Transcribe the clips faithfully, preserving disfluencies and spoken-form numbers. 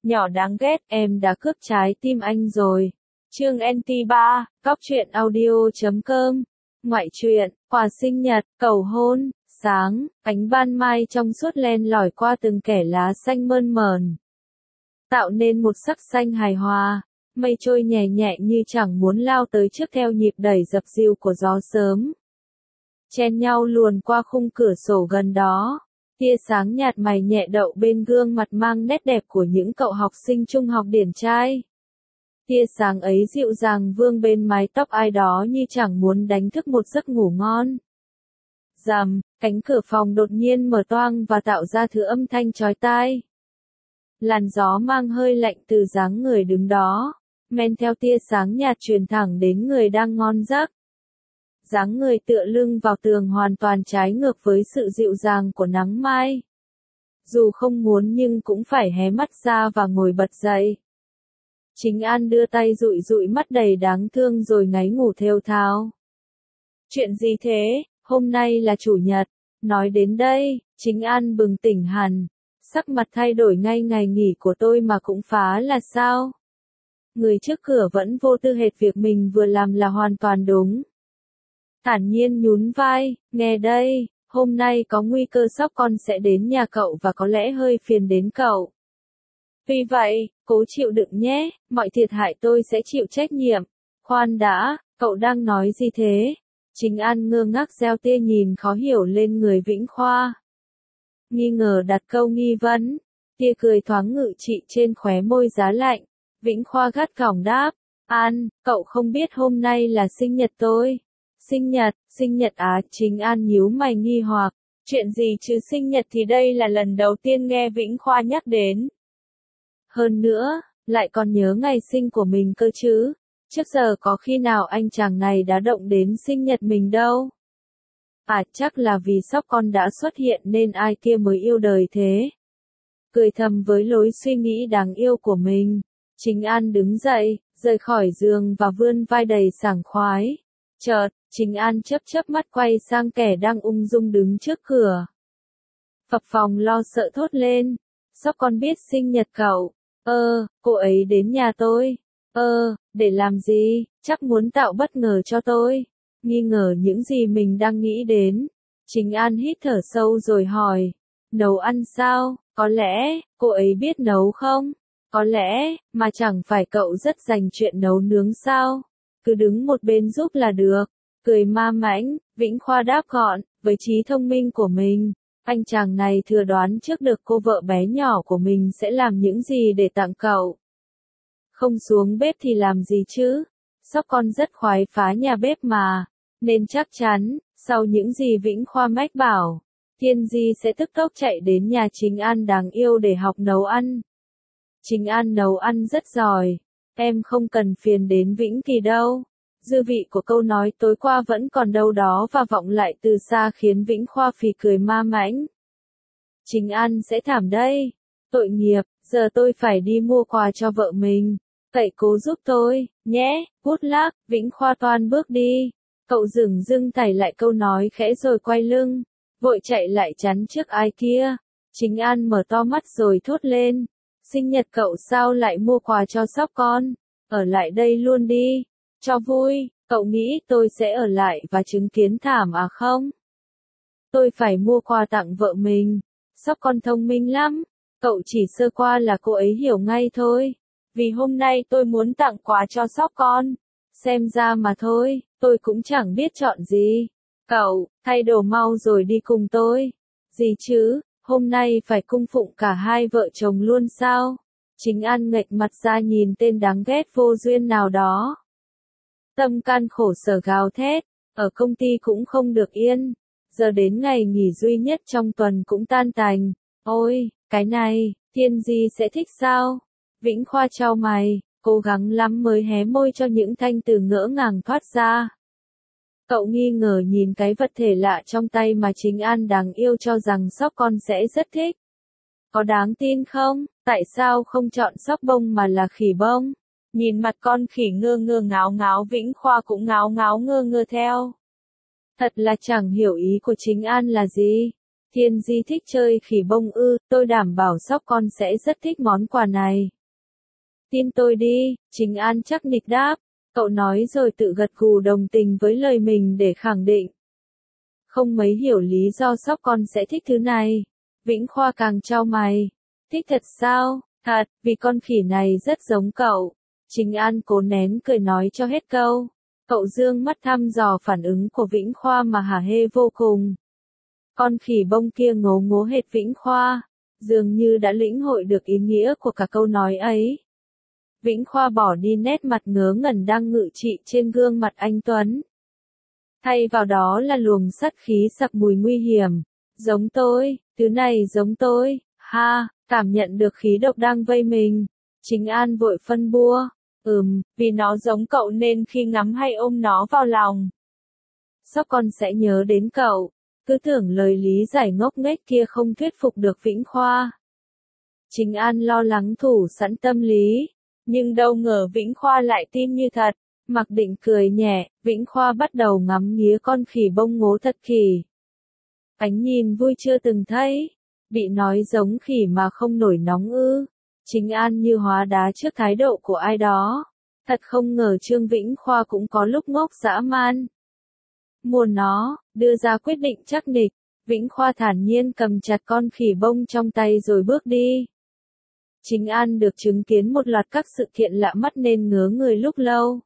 Nhỏ đáng ghét, em đã cướp trái tim anh rồi. Chương en tê ba, Cóc truyện audio chấm com. Ngoại truyện, quà sinh nhật, cầu hôn, sáng, ánh ban mai trong suốt len lỏi qua từng kẽ lá xanh mơn mởn, tạo nên một sắc xanh hài hòa. Mây trôi nhẹ nhẹ như chẳng muốn lao tới trước theo nhịp đẩy dập dìu của gió sớm. Chen nhau luồn qua khung cửa sổ gần đó. Tia sáng nhạt mày nhẹ đậu bên gương mặt mang nét đẹp của những cậu học sinh trung học điển trai. Tia sáng ấy dịu dàng vương bên mái tóc ai đó như chẳng muốn đánh thức một giấc ngủ ngon. Rầm, cánh cửa phòng đột nhiên mở toang và tạo ra thứ âm thanh chói tai. Làn gió mang hơi lạnh từ dáng người đứng đó, men theo tia sáng nhạt truyền thẳng đến người đang ngon giấc. Dáng người tựa lưng vào tường hoàn toàn trái ngược với sự dịu dàng của nắng mai. Dù không muốn nhưng cũng phải hé mắt ra và ngồi bật dậy. Chính An đưa tay dụi dụi mắt đầy đáng thương rồi ngáy ngủ thều thào. Chuyện gì thế, hôm nay là chủ nhật. Nói đến đây, Chính An bừng tỉnh hẳn. Sắc mặt thay đổi ngay ngày nghỉ của tôi mà cũng phá là sao? Người trước cửa vẫn vô tư hệt việc mình vừa làm là hoàn toàn đúng. Thản nhiên nhún vai, nghe đây, hôm nay có nguy cơ sóc con sẽ đến nhà cậu và có lẽ hơi phiền đến cậu. Vì vậy, cố chịu đựng nhé, mọi thiệt hại tôi sẽ chịu trách nhiệm. Khoan đã, cậu đang nói gì thế? Chính An ngơ ngác gieo tia nhìn khó hiểu lên người Vĩnh Khoa. Nghi ngờ đặt câu nghi vấn, tia cười thoáng ngự trị trên khóe môi giá lạnh. Vĩnh Khoa gắt gỏng đáp, An, cậu không biết hôm nay là sinh nhật tôi. Sinh nhật, sinh nhật á, Chính An nhíu mày nghi hoặc, chuyện gì chứ sinh nhật thì đây là lần đầu tiên nghe Vĩnh Khoa nhắc đến. Hơn nữa, lại còn nhớ ngày sinh của mình cơ chứ, trước giờ có khi nào anh chàng này đã động đến sinh nhật mình đâu. À chắc là vì sóc con đã xuất hiện nên ai kia mới yêu đời thế. Cười thầm với lối suy nghĩ đáng yêu của mình, Chính An đứng dậy, rời khỏi giường và vươn vai đầy sảng khoái. Chợt, Chính An chớp chớp mắt quay sang kẻ đang ung dung đứng trước cửa. Phập phồng lo sợ thốt lên, sóc con biết sinh nhật cậu. Ơ, cô ấy đến nhà tôi. Ơ, để làm gì, chắc muốn tạo bất ngờ cho tôi. Nghi ngờ những gì mình đang nghĩ đến. Chính An hít thở sâu rồi hỏi, nấu ăn sao, có lẽ, cô ấy biết nấu không? Có lẽ, mà chẳng phải cậu rất dành chuyện nấu nướng sao? Cứ đứng một bên giúp là được. Cười ma mãnh, Vĩnh Khoa đáp gọn, với trí thông minh của mình, anh chàng này thừa đoán trước được cô vợ bé nhỏ của mình sẽ làm những gì để tặng cậu. Không xuống bếp thì làm gì chứ? Sóc con rất khoái phá nhà bếp mà, nên chắc chắn, sau những gì Vĩnh Khoa mách bảo, Thiên Di sẽ tức tốc chạy đến nhà Chính An đáng yêu để học nấu ăn. Chính An nấu ăn rất giỏi, em không cần phiền đến Vĩnh Kỳ đâu. Dư vị của câu nói tối qua vẫn còn đâu đó và vọng lại từ xa khiến Vĩnh Khoa phì cười ma mãnh. Chính An sẽ thảm đây. Tội nghiệp, giờ tôi phải đi mua quà cho vợ mình. Cậy cố giúp tôi, nhé, good luck. Vĩnh Khoa toan bước đi. Cậu dửng dưng tải lại câu nói khẽ rồi quay lưng, vội chạy lại chắn trước ai kia. Chính An mở to mắt rồi thốt lên. Sinh nhật cậu sao lại mua quà cho sóc con? Ở lại đây luôn đi. Cho vui, cậu nghĩ tôi sẽ ở lại và chứng kiến thảm à không? Tôi phải mua quà tặng vợ mình. Sóc con thông minh lắm. Cậu chỉ sơ qua là cô ấy hiểu ngay thôi. Vì hôm nay tôi muốn tặng quà cho sóc con. Xem ra mà thôi, tôi cũng chẳng biết chọn gì. Cậu, thay đồ mau rồi đi cùng tôi. Gì chứ, hôm nay phải cung phụng cả hai vợ chồng luôn sao? Chính An nghệch mặt ra nhìn tên đáng ghét vô duyên nào đó. Tâm can khổ sở gào thét, ở công ty cũng không được yên. Giờ đến ngày nghỉ duy nhất trong tuần cũng tan tành. Ôi, cái này, Thiên Di sẽ thích sao? Vĩnh Khoa chau mày, cố gắng lắm mới hé môi cho những thanh từ ngỡ ngàng thoát ra. Cậu nghi ngờ nhìn cái vật thể lạ trong tay mà Chính An đáng yêu cho rằng sóc con sẽ rất thích. Có đáng tin không? Tại sao không chọn sóc bông mà là khỉ bông? Nhìn mặt con khỉ ngơ ngơ ngáo ngáo, Vĩnh Khoa cũng ngáo ngáo ngơ ngơ theo. Thật là chẳng hiểu ý của Chính An là gì. Thiên Di thích chơi khỉ bông ư, tôi đảm bảo sóc con sẽ rất thích món quà này. Tin tôi đi, Chính An chắc nịch đáp. Cậu nói rồi tự gật gù đồng tình với lời mình để khẳng định. Không mấy hiểu lý do sóc con sẽ thích thứ này. Vĩnh Khoa càng chau mày. Thích thật sao? Thật, vì con khỉ này rất giống cậu. Chính An cố nén cười nói cho hết câu. Cậu dương mắt thăm dò phản ứng của Vĩnh Khoa mà hả hê vô cùng. Con khỉ bông kia ngố ngố hệt Vĩnh Khoa, dường như đã lĩnh hội được ý nghĩa của cả câu nói ấy. Vĩnh Khoa bỏ đi nét mặt ngớ ngẩn đang ngự trị trên gương mặt anh Tuấn. Thay vào đó là luồng sát khí sặc mùi nguy hiểm. Giống tôi, thứ này giống tôi, ha, cảm nhận được khí độc đang vây mình. Chính An vội phân bua. Ừm, vì nó giống cậu nên khi ngắm hay ôm nó vào lòng. Sóc con sẽ nhớ đến cậu. Cứ tưởng lời lý giải ngốc nghếch kia không thuyết phục được Vĩnh Khoa. Chính An lo lắng thủ sẵn tâm lý. Nhưng đâu ngờ Vĩnh Khoa lại tin như thật. Mặc Định cười nhẹ, Vĩnh Khoa bắt đầu ngắm nghía con khỉ bông ngố thật khỉ. Ánh nhìn vui chưa từng thấy. Bị nói giống khỉ mà không nổi nóng ư. Chính An như hóa đá trước thái độ của ai đó. Thật không ngờ Trương Vĩnh Khoa cũng có lúc ngốc dã man. Mua nó, đưa ra quyết định chắc nịch. Vĩnh Khoa thản nhiên cầm chặt con khỉ bông trong tay rồi bước đi. Chính An được chứng kiến một loạt các sự kiện lạ mắt nên ngớ người lúc lâu.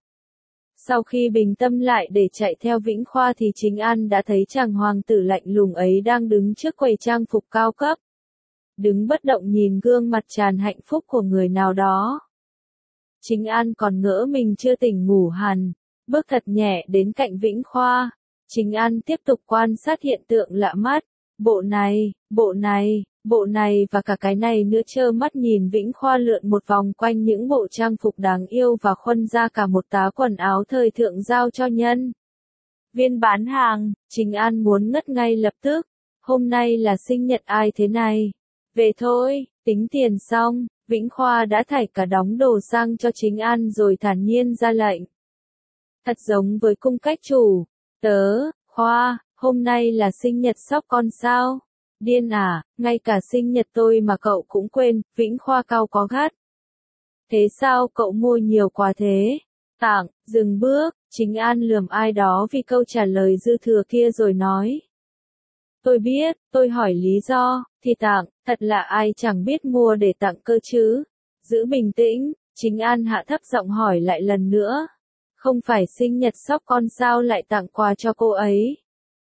Sau khi bình tâm lại để chạy theo Vĩnh Khoa thì Chính An đã thấy chàng hoàng tử lạnh lùng ấy đang đứng trước quầy trang phục cao cấp. Đứng bất động nhìn gương mặt tràn hạnh phúc của người nào đó. Chính An còn ngỡ mình chưa tỉnh ngủ hẳn, bước thật nhẹ đến cạnh Vĩnh Khoa. Chính An tiếp tục quan sát hiện tượng lạ mắt. Bộ này, bộ này, bộ này và cả cái này nữa, trơ mắt nhìn Vĩnh Khoa lượn một vòng quanh những bộ trang phục đáng yêu và khuân ra cả một tá quần áo thời thượng giao cho nhân viên bán hàng. Chính An muốn ngất ngay lập tức. Hôm nay là sinh nhật ai thế này? Về thôi, tính tiền xong, Vĩnh Khoa đã thảy cả đống đồ sang cho Chính An rồi thản nhiên ra lệnh. Thật giống với cung cách chủ. Tớ, Khoa, hôm nay là sinh nhật sóc con sao? Điên à, ngay cả sinh nhật tôi mà cậu cũng quên, Vĩnh Khoa cau có gắt. Thế sao cậu mua nhiều quá thế? Tặng, dừng bước, Chính An lườm ai đó vì câu trả lời dư thừa kia rồi nói. Tôi biết, tôi hỏi lý do, thì tặng, thật là ai chẳng biết mua để tặng cơ chứ. Giữ bình tĩnh, Chính An hạ thấp giọng hỏi lại lần nữa. Không phải sinh nhật sóc con sao lại tặng quà cho cô ấy?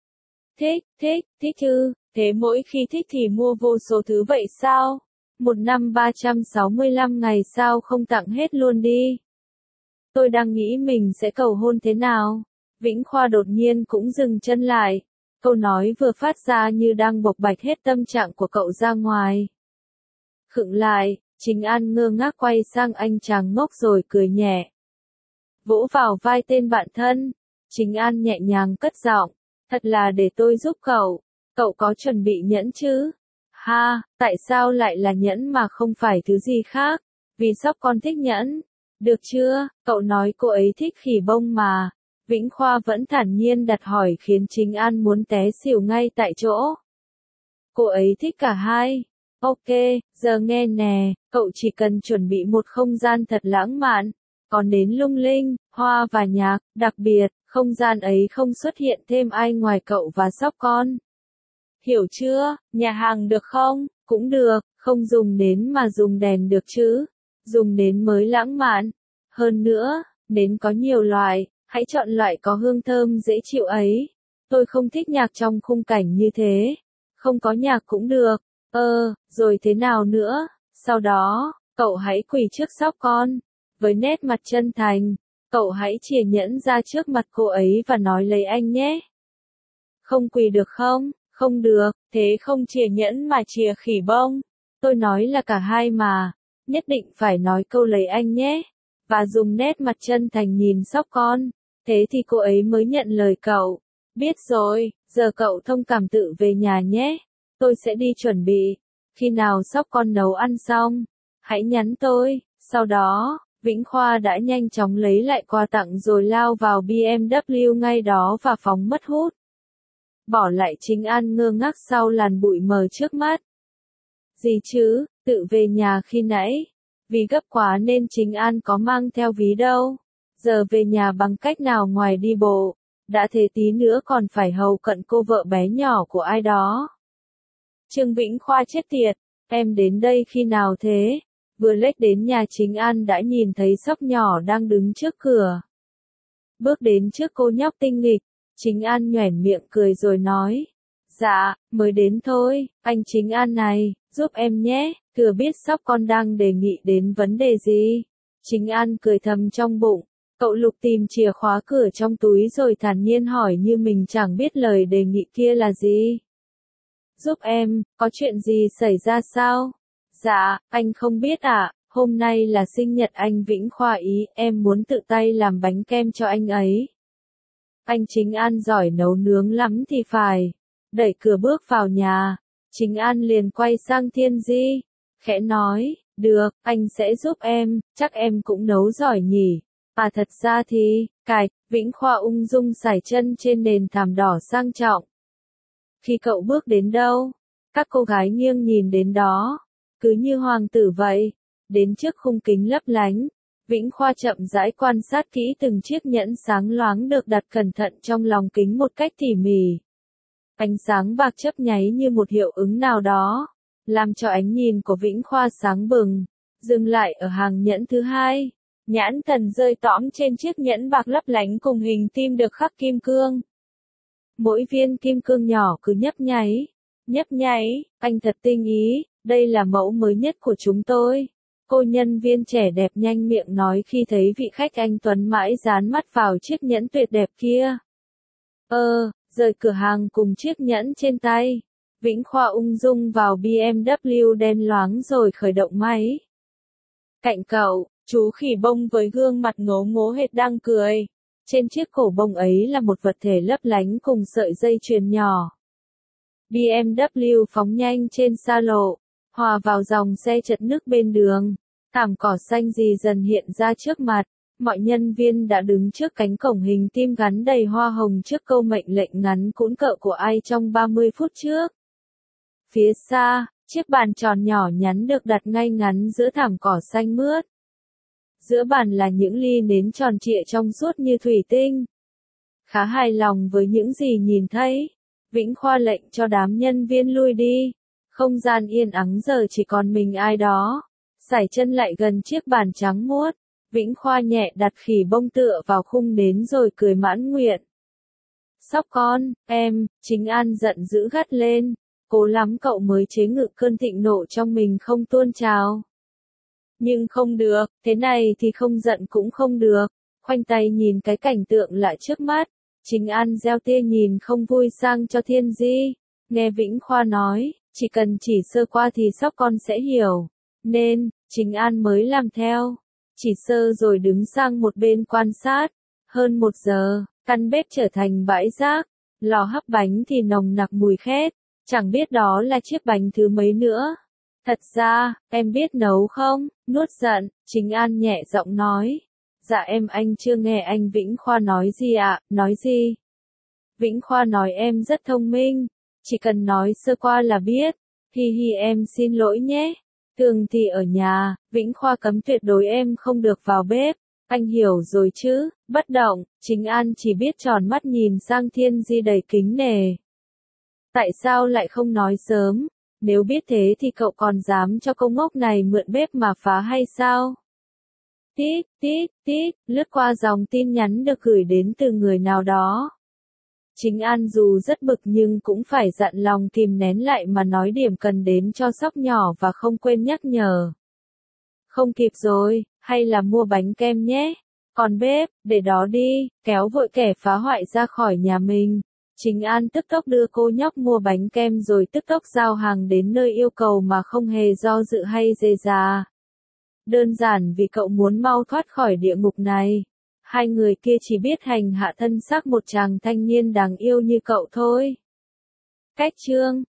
Thích, thích, thích chứ, thế mỗi khi thích thì mua vô số thứ vậy sao? Một năm ba trăm sáu mươi lăm ngày sao không tặng hết luôn đi? Tôi đang nghĩ mình sẽ cầu hôn thế nào? Vĩnh Khoa đột nhiên cũng dừng chân lại. Câu nói vừa phát ra như đang bộc bạch hết tâm trạng của cậu ra ngoài. Khựng lại, Chính An ngơ ngác quay sang anh chàng ngốc rồi cười nhẹ. Vỗ vào vai tên bạn thân. Chính An nhẹ nhàng cất giọng. Thật là để tôi giúp cậu. Cậu có chuẩn bị nhẫn chứ? Ha, tại sao lại là nhẫn mà không phải thứ gì khác? Vì sóc con thích nhẫn. Được chưa, cậu nói cô ấy thích khỉ bông mà. Vĩnh Khoa vẫn thản nhiên đặt hỏi khiến Chính An muốn té xỉu ngay tại chỗ. Cô ấy thích cả hai. Ok, giờ nghe nè, cậu chỉ cần chuẩn bị một không gian thật lãng mạn. Còn đến lung linh, hoa và nhạc, đặc biệt, không gian ấy không xuất hiện thêm ai ngoài cậu và sóc con. Hiểu chưa, nhà hàng được không? Cũng được, không dùng nến mà dùng đèn được chứ. Dùng nến mới lãng mạn. Hơn nữa, nến có nhiều loại, hãy chọn loại có hương thơm dễ chịu ấy. Tôi không thích nhạc trong khung cảnh như thế. Không có nhạc cũng được. Ơ, rồi thế nào nữa? Sau đó, cậu hãy quỳ trước sóc con. Với nét mặt chân thành, cậu hãy chìa nhẫn ra trước mặt cô ấy và nói lấy anh nhé. Không quỳ được không? Không được, thế không chìa nhẫn mà chìa khỉ bông. Tôi nói là cả hai mà. Nhất định phải nói câu lấy anh nhé. Và dùng nét mặt chân thành nhìn sóc con. Thế thì cô ấy mới nhận lời cậu. Biết rồi, giờ cậu thông cảm tự về nhà nhé. Tôi sẽ đi chuẩn bị. Khi nào sóc con nấu ăn xong, hãy nhắn tôi. Sau đó, Vĩnh Khoa đã nhanh chóng lấy lại quà tặng rồi lao vào bê em vê ngay đó và phóng mất hút. Bỏ lại Chính An ngơ ngác sau làn bụi mờ trước mắt. Gì chứ, tự về nhà khi nãy. Vì gấp quá nên Chính An có mang theo ví đâu. Giờ về nhà bằng cách nào ngoài đi bộ, đã thế tí nữa còn phải hầu cận cô vợ bé nhỏ của ai đó. Trương Vĩnh Khoa chết tiệt, em đến đây khi nào thế? Vừa lếch đến nhà Chính An đã nhìn thấy Sóc nhỏ đang đứng trước cửa. Bước đến trước cô nhóc tinh nghịch, Chính An nhoẻn miệng cười rồi nói. Dạ, mới đến thôi, anh Chính An này, giúp em nhé, thừa biết Sóc con đang đề nghị đến vấn đề gì. Chính An cười thầm trong bụng, cậu lục tìm chìa khóa cửa trong túi rồi thản nhiên hỏi như mình chẳng biết lời đề nghị kia là gì. Giúp em, có chuyện gì xảy ra sao? Dạ, anh không biết ạ, hôm nay là sinh nhật anh Vĩnh Khoa ý, em muốn tự tay làm bánh kem cho anh ấy. Anh Chính An giỏi nấu nướng lắm thì phải. Đẩy cửa bước vào nhà, Chính An liền quay sang Thiên Di, khẽ nói, được, anh sẽ giúp em, chắc em cũng nấu giỏi nhỉ. À thật ra thì, cài, Vĩnh Khoa ung dung sải chân trên nền thảm đỏ sang trọng. Khi cậu bước đến đâu, các cô gái nghiêng nhìn đến đó, cứ như hoàng tử vậy. Đến trước khung kính lấp lánh, Vĩnh Khoa chậm rãi quan sát kỹ từng chiếc nhẫn sáng loáng được đặt cẩn thận trong lòng kính một cách tỉ mỉ. Ánh sáng bạc chớp nháy như một hiệu ứng nào đó, làm cho ánh nhìn của Vĩnh Khoa sáng bừng, dừng lại ở hàng nhẫn thứ hai. Nhãn thần rơi tõm trên chiếc nhẫn bạc lấp lánh cùng hình tim được khắc kim cương. Mỗi viên kim cương nhỏ cứ nhấp nháy, nhấp nháy, anh thật tinh ý, đây là mẫu mới nhất của chúng tôi. Cô nhân viên trẻ đẹp nhanh miệng nói khi thấy vị khách anh tuấn mãi dán mắt vào chiếc nhẫn tuyệt đẹp kia. Ơ, rời cửa hàng cùng chiếc nhẫn trên tay, Vĩnh Khoa ung dung vào bê em vê đen loáng rồi khởi động máy. Cạnh cậu, chú khỉ bông với gương mặt ngố ngố hệt đang cười. Trên chiếc cổ bông ấy là một vật thể lấp lánh cùng sợi dây chuyền nhỏ. bê em vê phóng nhanh trên xa lộ, hòa vào dòng xe chật ních bên đường. Thảm cỏ xanh rì dần hiện ra trước mặt. Mọi nhân viên đã đứng trước cánh cổng hình tim gắn đầy hoa hồng trước câu mệnh lệnh ngắn cũn cợ của ai trong ba mươi phút trước. Phía xa, chiếc bàn tròn nhỏ nhắn được đặt ngay ngắn giữa thảm cỏ xanh mướt. Giữa bàn là những ly nến tròn trịa trong suốt như thủy tinh. Khá hài lòng với những gì nhìn thấy, Vĩnh Khoa lệnh cho đám nhân viên lui đi. Không gian yên ắng giờ chỉ còn mình ai đó. Sải chân lại gần chiếc bàn trắng muốt, Vĩnh Khoa nhẹ đặt khỉ bông tựa vào khung nến rồi cười mãn nguyện. Sóc con, em, Chính An giận dữ gắt lên, cố lắm cậu mới chế ngự cơn thịnh nộ trong mình không tuôn trào. Nhưng không được, thế này thì không giận cũng không được. Khoanh tay nhìn cái cảnh tượng lạ trước mắt, Chính An gieo tia nhìn không vui sang cho Thiên Di. Nghe Vĩnh Khoa nói, chỉ cần chỉ sơ qua thì Sóc con sẽ hiểu. Nên, Chính An mới làm theo. Chỉ sơ rồi đứng sang một bên quan sát. Hơn một giờ, căn bếp trở thành bãi rác. Lò hấp bánh thì nồng nặc mùi khét. Chẳng biết đó là chiếc bánh thứ mấy nữa. Thật ra, em biết nấu không? Nuốt giận, Chính An nhẹ giọng nói. Dạ em anh chưa nghe anh Vĩnh Khoa nói gì ạ, à? Nói gì? Vĩnh Khoa nói em rất thông minh. Chỉ cần nói sơ qua là biết. Hi hi em xin lỗi nhé. Thường thì ở nhà, Vĩnh Khoa cấm tuyệt đối em không được vào bếp. Anh hiểu rồi chứ, bất động, Chính An chỉ biết tròn mắt nhìn sang Thiên Di đầy kính nể. Tại sao lại không nói sớm? Nếu biết thế thì cậu còn dám cho công ngốc này mượn bếp mà phá hay sao? Tít, tít, tít, lướt qua dòng tin nhắn được gửi đến từ người nào đó. Chính An dù rất bực nhưng cũng phải dặn lòng kìm nén lại mà nói điểm cần đến cho Sóc nhỏ và không quên nhắc nhở. Không kịp rồi, hay là mua bánh kem nhé. Còn bếp, để đó đi, kéo vội kẻ phá hoại ra khỏi nhà mình. Chính An tức tốc đưa cô nhóc mua bánh kem rồi tức tốc giao hàng đến nơi yêu cầu mà không hề do dự hay dè dà. Đơn giản vì cậu muốn mau thoát khỏi địa ngục này. Hai người kia chỉ biết hành hạ thân xác một chàng thanh niên đáng yêu như cậu thôi. Cách chương